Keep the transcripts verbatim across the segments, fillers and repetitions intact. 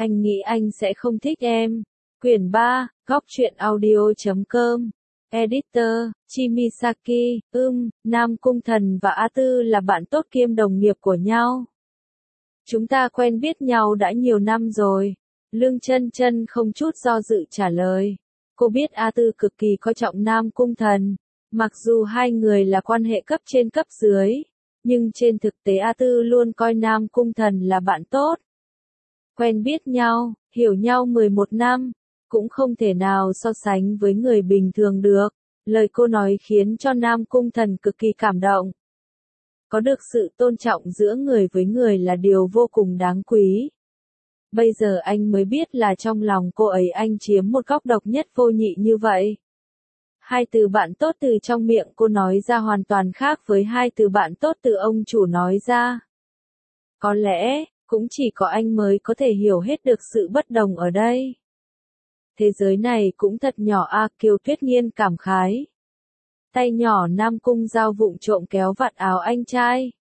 Anh nghĩ anh sẽ không thích em. Quyển ba, góc truyện audio chấm com. Editor, Chimisaki, ưm, Nam Cung Thần và A Tư là bạn tốt kiêm đồng nghiệp của nhau. Chúng ta quen biết nhau đã nhiều năm rồi. Lương Chân Chân không chút do dự trả lời. Cô biết A Tư cực kỳ coi trọng Nam Cung Thần. Mặc dù hai người là quan hệ cấp trên cấp dưới, nhưng trên thực tế A Tư luôn coi Nam Cung Thần là bạn tốt. Quen biết nhau, hiểu nhau mười một năm, cũng không thể nào so sánh với người bình thường được. Lời cô nói khiến cho Nam Cung Thần cực kỳ cảm động. Có được sự tôn trọng giữa người với người là điều vô cùng đáng quý. Bây giờ anh mới biết là trong lòng cô ấy anh chiếm một góc độc nhất vô nhị như vậy. Hai từ bạn tốt từ trong miệng cô nói ra hoàn toàn khác với hai từ bạn tốt từ ông chủ nói ra. Có lẽ, cũng chỉ có anh mới có thể hiểu hết được sự bất đồng ở đây. Thế giới này cũng thật nhỏ a, Kiều Tuyết Nghiên cảm khái. Tay nhỏ Nam Cung Giao vụng trộm kéo vạt áo anh trai.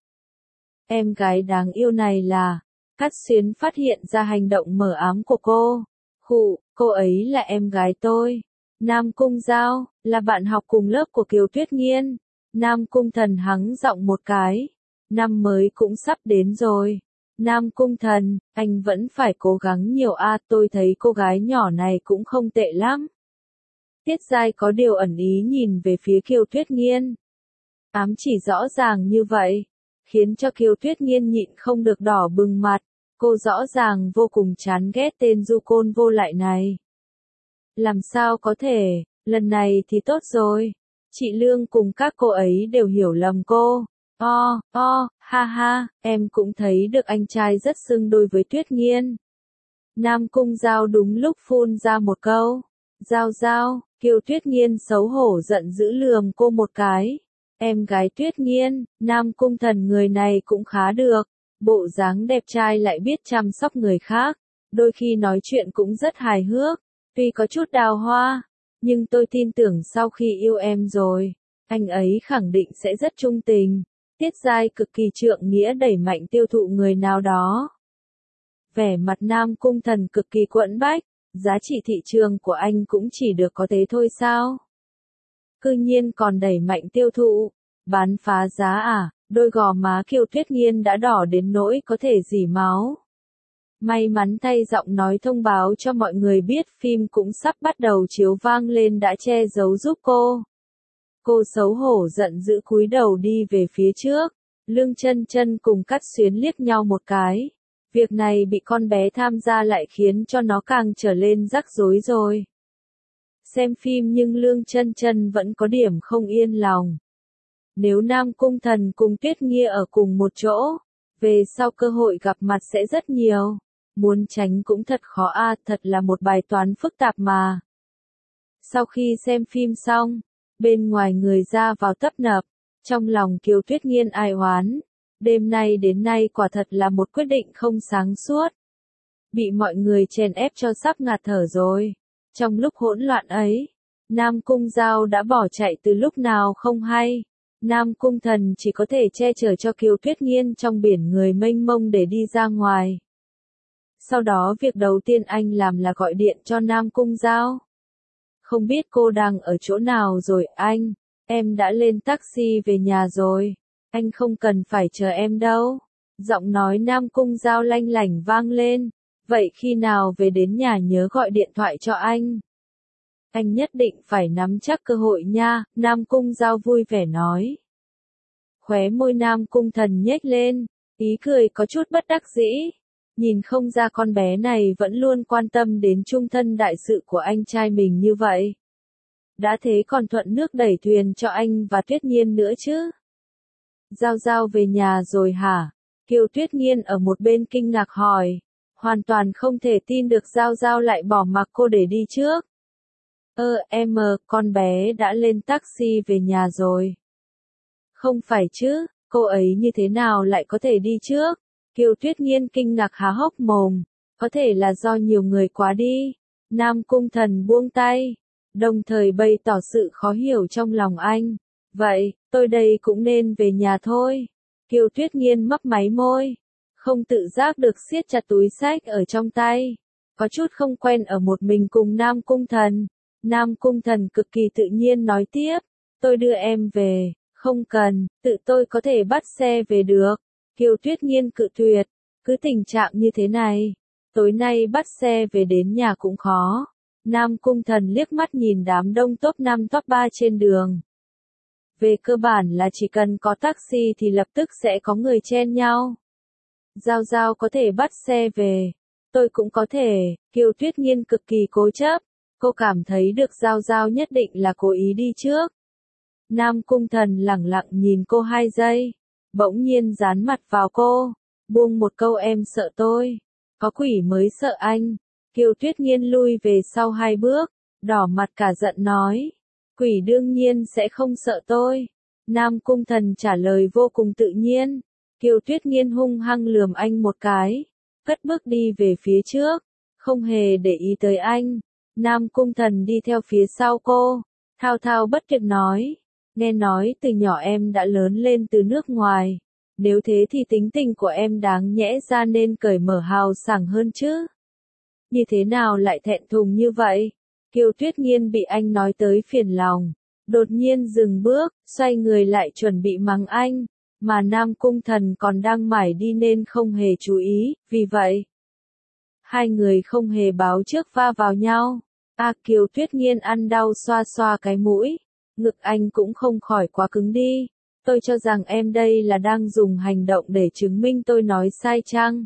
Em gái đáng yêu này là, Cát Xuyến phát hiện ra hành động mờ ám của cô. Khụ, cô ấy là em gái tôi. Nam Cung Giao, là bạn học cùng lớp của Kiều Tuyết Nghiên. Nam Cung Thần hắng giọng một cái. Năm mới cũng sắp đến rồi. Nam Cung Thần, anh vẫn phải cố gắng nhiều a, tôi thấy cô gái nhỏ này cũng không tệ lắm. Tiết Giai có điều ẩn ý nhìn về phía Kiều Tuyết Nghiên. Ám chỉ rõ ràng như vậy, khiến cho Kiều Tuyết Nghiên nhịn không được đỏ bừng mặt. Cô rõ ràng vô cùng chán ghét tên du côn vô lại này. Làm sao có thể, lần này thì tốt rồi. Chị Lương cùng các cô ấy đều hiểu lầm cô. O, o, ha ha, em cũng thấy được anh trai rất xưng đôi với Tuyết Nghiên. Nam Cung Giao đúng lúc phun ra một câu. Giao Giao, Kiều Tuyết Nghiên xấu hổ giận dữ lườm cô một cái. Em gái Tuyết Nghiên, Nam Cung Thần người này cũng khá được. Bộ dáng đẹp trai lại biết chăm sóc người khác. Đôi khi nói chuyện cũng rất hài hước. Tuy có chút đào hoa, nhưng tôi tin tưởng sau khi yêu em rồi, anh ấy khẳng định sẽ rất trung tình. Tiết Giai cực kỳ trượng nghĩa đẩy mạnh tiêu thụ người nào đó. Vẻ mặt Nam Cung Thần cực kỳ quẫn bách, giá trị thị trường của anh cũng chỉ được có thế thôi sao? Cư nhiên còn đẩy mạnh tiêu thụ, bán phá giá à, đôi gò má Kiều Tuyết Nghiên đã đỏ đến nỗi có thể rỉ máu. May mắn thay giọng nói thông báo cho mọi người biết phim cũng sắp bắt đầu chiếu vang lên đã che giấu giúp cô. Cô xấu hổ giận dữ cúi đầu đi về phía trước. Lương Chân Chân cùng Cát Xuyến liếc nhau một cái. Việc này bị con bé tham gia lại khiến cho nó càng trở lên rắc rối rồi. Xem phim nhưng Lương Chân Chân vẫn có điểm không yên lòng. Nếu Nam Cung Thần cùng Tuyết Nghiên ở cùng một chỗ, về sau cơ hội gặp mặt sẽ rất nhiều. Muốn tránh cũng thật khó a, thật là một bài toán phức tạp mà. Sau khi xem phim xong, bên ngoài người ra vào tấp nập, trong lòng Kiều Tuyết Nghiên ai oán. Đêm nay đến nay quả thật là một quyết định không sáng suốt. Bị mọi người chèn ép cho sắp ngạt thở rồi. Trong lúc hỗn loạn ấy, Nam Cung Giao đã bỏ chạy từ lúc nào không hay. Nam Cung Thần chỉ có thể che chở cho Kiều Tuyết Nghiên trong biển người mênh mông để đi ra ngoài. Sau đó việc đầu tiên anh làm là gọi điện cho Nam Cung Giao. Không biết cô đang ở chỗ nào rồi anh, em đã lên taxi về nhà rồi, anh không cần phải chờ em đâu. Giọng nói Nam Cung Giao lanh lảnh vang lên, vậy khi nào về đến nhà nhớ gọi điện thoại cho anh. Anh nhất định phải nắm chắc cơ hội nha, Nam Cung Giao vui vẻ nói. Khóe môi Nam Cung Thần nhếch lên, ý cười có chút bất đắc dĩ. Nhìn không ra con bé này vẫn luôn quan tâm đến chung thân đại sự của anh trai mình như vậy. Đã thế còn thuận nước đẩy thuyền cho anh và Tuyết Nghiên nữa chứ. Giao Giao về nhà rồi hả? Kiều Tuyết Nghiên ở một bên kinh ngạc hỏi. Hoàn toàn không thể tin được Giao Giao lại bỏ mặc cô để đi trước. Ơ em, con bé đã lên taxi về nhà rồi. Không phải chứ, cô ấy như thế nào lại có thể đi trước? Kiều Tuyết Nghiên kinh ngạc há hốc mồm, có thể là do nhiều người quá đi. Nam Cung Thần buông tay, đồng thời bày tỏ sự khó hiểu trong lòng anh. Vậy, tôi đây cũng nên về nhà thôi. Kiều Tuyết Nghiên mấp máy môi, không tự giác được siết chặt túi xách ở trong tay. có chút không quen ở một mình cùng Nam Cung Thần. Nam Cung Thần cực kỳ tự nhiên nói tiếp, tôi đưa em về, không cần, tự tôi có thể bắt xe về được. Kiều Tuyết Nghiên cự tuyệt, cứ tình trạng như thế này, tối nay bắt xe về đến nhà cũng khó. Nam Cung Thần liếc mắt nhìn đám đông top năm top ba trên đường. Về cơ bản là chỉ cần có taxi thì lập tức sẽ có người chen nhau. Giao Giao có thể bắt xe về, tôi cũng có thể. Kiều Tuyết Nghiên cực kỳ cố chấp, cô cảm thấy được Giao Giao nhất định là cố ý đi trước. Nam Cung Thần lẳng lặng nhìn cô hai giây, bỗng nhiên dán mặt vào cô, buông một câu em sợ tôi, có quỷ mới sợ anh. Kiều Tuyết Nghiên lui về sau hai bước, đỏ mặt cả giận nói, quỷ đương nhiên sẽ không sợ tôi. Nam Cung Thần trả lời vô cùng tự nhiên. Kiều Tuyết Nghiên hung hăng lườm anh một cái, cất bước đi về phía trước, không hề để ý tới anh. Nam Cung Thần đi theo phía sau cô, thao thao bất tuyệt nói, nghe nói từ nhỏ em đã lớn lên từ nước ngoài, nếu thế thì tính tình của em đáng nhẽ ra nên cởi mở hào sảng hơn chứ. Như thế nào lại thẹn thùng như vậy? Kiều Tuyết Nghiên bị anh nói tới phiền lòng, đột nhiên dừng bước, xoay người lại chuẩn bị mắng anh, mà Nam Cung Thần còn đang mải đi nên không hề chú ý, vì vậy hai người không hề báo trước va vào nhau. A à, Kiều Tuyết Nghiên ăn đau xoa xoa cái mũi, ngực anh cũng không khỏi quá cứng đi. Tôi cho rằng em đây là đang dùng hành động để chứng minh tôi nói sai chăng?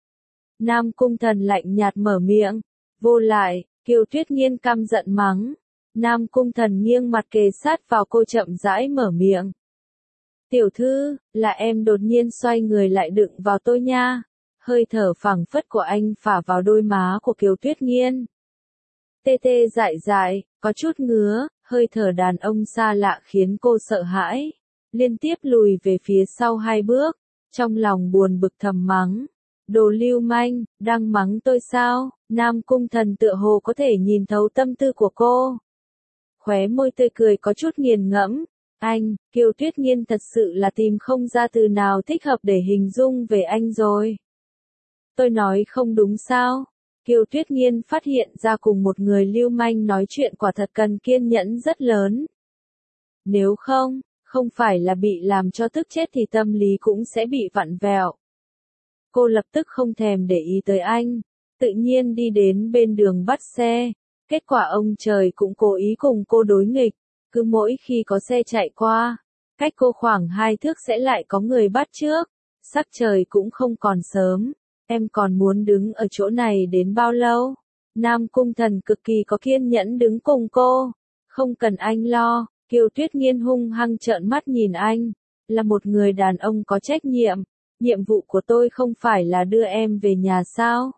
Nam Cung Thần lạnh nhạt mở miệng, vô lại. Kiều Tuyết Nghiên căm giận mắng. Nam Cung Thần nghiêng mặt kề sát vào cô chậm rãi mở miệng. Tiểu thư, là em đột nhiên xoay người lại đựng vào tôi nha. Hơi thở phảng phất của anh phả vào đôi má của Kiều Tuyết Nghiên. Tê tê dại dại, có chút ngứa, hơi thở đàn ông xa lạ khiến cô sợ hãi. Liên tiếp lùi về phía sau hai bước, trong lòng buồn bực thầm mắng. Đồ lưu manh, đang mắng tôi sao? Nam Cung Thần tựa hồ có thể nhìn thấu tâm tư của cô. Khóe môi tươi cười có chút nghiền ngẫm. Anh, Kiều Tuyết Nghiên thật sự là tìm không ra từ nào thích hợp để hình dung về anh rồi. Tôi nói không đúng sao? Kiều Tuyết Nghiên phát hiện ra cùng một người lưu manh nói chuyện quả thật cần kiên nhẫn rất lớn. Nếu không, không phải là bị làm cho tức chết thì tâm lý cũng sẽ bị vặn vẹo. Cô lập tức không thèm để ý tới anh, tự nhiên đi đến bên đường bắt xe. Kết quả ông trời cũng cố ý cùng cô đối nghịch, cứ mỗi khi có xe chạy qua, cách cô khoảng hai thước sẽ lại có người bắt trước. Sắc trời cũng không còn sớm, em còn muốn đứng ở chỗ này đến bao lâu? Nam Cung Thần cực kỳ có kiên nhẫn đứng cùng cô, không cần anh lo. Kiều Tuyết Nghiên hung hăng trợn mắt nhìn anh, là một người đàn ông có trách nhiệm. Nhiệm vụ của tôi không phải là đưa em về nhà sao?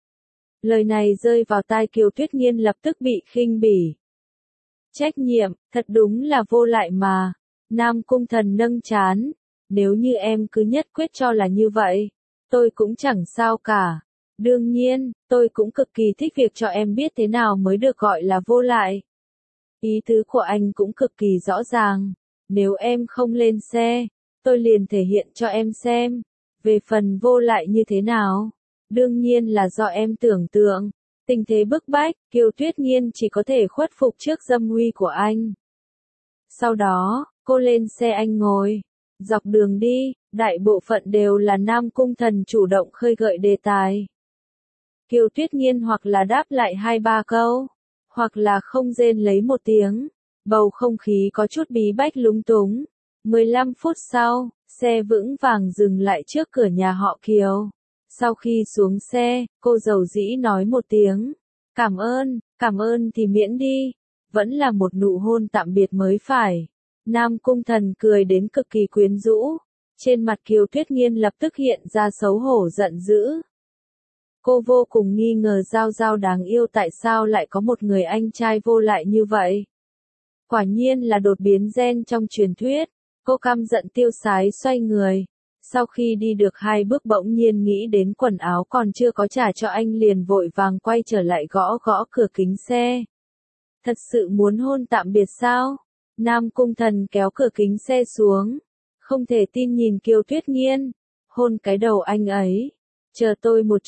Lời này rơi vào tai Kiều Tuyết Nghiên lập tức bị khinh bỉ. Trách nhiệm, thật đúng là vô lại mà. Nam Cung Thần nâng trán. Nếu như em cứ nhất quyết cho là như vậy, tôi cũng chẳng sao cả. Đương nhiên, tôi cũng cực kỳ thích việc cho em biết thế nào mới được gọi là vô lại. Ý tứ của anh cũng cực kỳ rõ ràng. Nếu em không lên xe, tôi liền thể hiện cho em xem. Về phần vô lại như thế nào? Đương nhiên là do em tưởng tượng. Tình thế bức bách, Kiều Tuyết Nghiên chỉ có thể khuất phục trước dâm uy của anh. Sau đó, cô lên xe anh ngồi. Dọc đường đi, đại bộ phận đều là Nam Cung Thần chủ động khơi gợi đề tài. Kiều Tuyết Nghiên hoặc là đáp lại hai ba câu, hoặc là không rên lấy một tiếng. Bầu không khí có chút bí bách lúng túng. mười lăm phút sau, xe vững vàng dừng lại trước cửa nhà họ Kiều. Sau khi xuống xe, cô dầu dĩ nói một tiếng. Cảm ơn, cảm ơn thì miễn đi. Vẫn là một nụ hôn tạm biệt mới phải. Nam Cung Thần cười đến cực kỳ quyến rũ. Trên mặt Kiều Tuyết Nghiên lập tức hiện ra xấu hổ giận dữ. Cô vô cùng nghi ngờ Giao Giao đáng yêu tại sao lại có một người anh trai vô lại như vậy. Quả nhiên là đột biến gen trong truyền thuyết. Cô căm giận tiêu sái xoay người. Sau khi đi được hai bước bỗng nhiên nghĩ đến quần áo còn chưa có trả cho anh liền vội vàng quay trở lại gõ gõ cửa kính xe. Thật sự muốn hôn tạm biệt sao? Nam Cung Thần kéo cửa kính xe xuống. Không thể tin nhìn Kiều Tuyết Nghiên. Hôn cái đầu anh ấy. Chờ tôi một chút,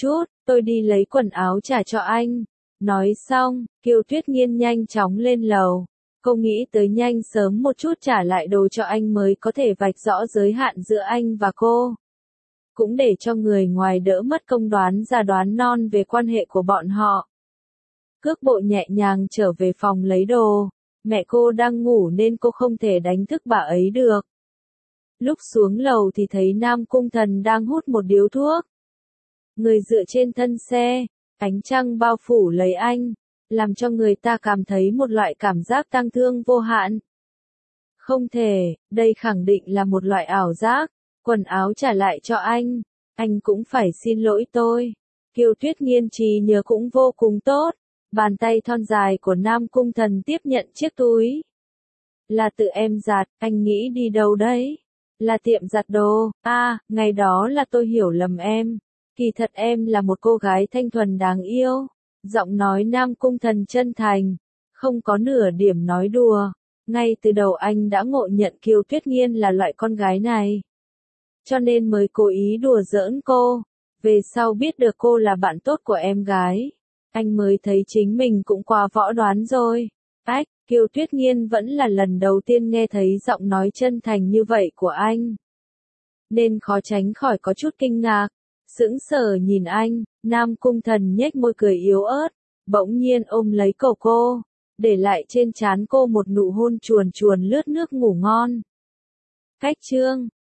tôi đi lấy quần áo trả cho anh. Nói xong, Kiều Tuyết Nghiên nhanh chóng lên lầu. Cô nghĩ tới nhanh sớm một chút trả lại đồ cho anh mới có thể vạch rõ giới hạn giữa anh và cô. Cũng để cho người ngoài đỡ mất công đoán ra đoán non về quan hệ của bọn họ. Cước bộ nhẹ nhàng trở về phòng lấy đồ. Mẹ cô đang ngủ nên cô không thể đánh thức bà ấy được. Lúc xuống lầu thì thấy Nam Cung Thần đang hút một điếu thuốc. Người dựa trên thân xe, ánh trăng bao phủ lấy anh, làm cho người ta cảm thấy một loại cảm giác tang thương vô hạn. Không thể, đây khẳng định là một loại ảo giác. Quần áo trả lại cho anh, anh cũng phải xin lỗi tôi. Kiều Tuyết Nghiên trí nhớ cũng vô cùng tốt. Bàn tay thon dài của Nam Cung Thần tiếp nhận chiếc túi. Là tự em giặt, anh nghĩ đi đâu đấy? Là tiệm giặt đồ. À, ngày đó là tôi hiểu lầm em. Kỳ thật em là một cô gái thanh thuần đáng yêu. Giọng nói Nam Cung Thần chân thành, không có nửa điểm nói đùa. Ngay từ đầu anh đã ngộ nhận Kiều Tuyết Nghiên là loại con gái này. Cho nên mới cố ý đùa giỡn cô. Về sau biết được cô là bạn tốt của em gái, anh mới thấy chính mình cũng quá võ đoán rồi. Ách, Kiều Tuyết Nghiên vẫn là lần đầu tiên nghe thấy giọng nói chân thành như vậy của anh. Nên khó tránh khỏi có chút kinh ngạc. Sững sờ nhìn anh, Nam Cung Thần nhếch môi cười yếu ớt, bỗng nhiên ôm lấy cổ cô, để lại trên trán cô một nụ hôn chuồn chuồn lướt nước ngủ ngon. Cách chương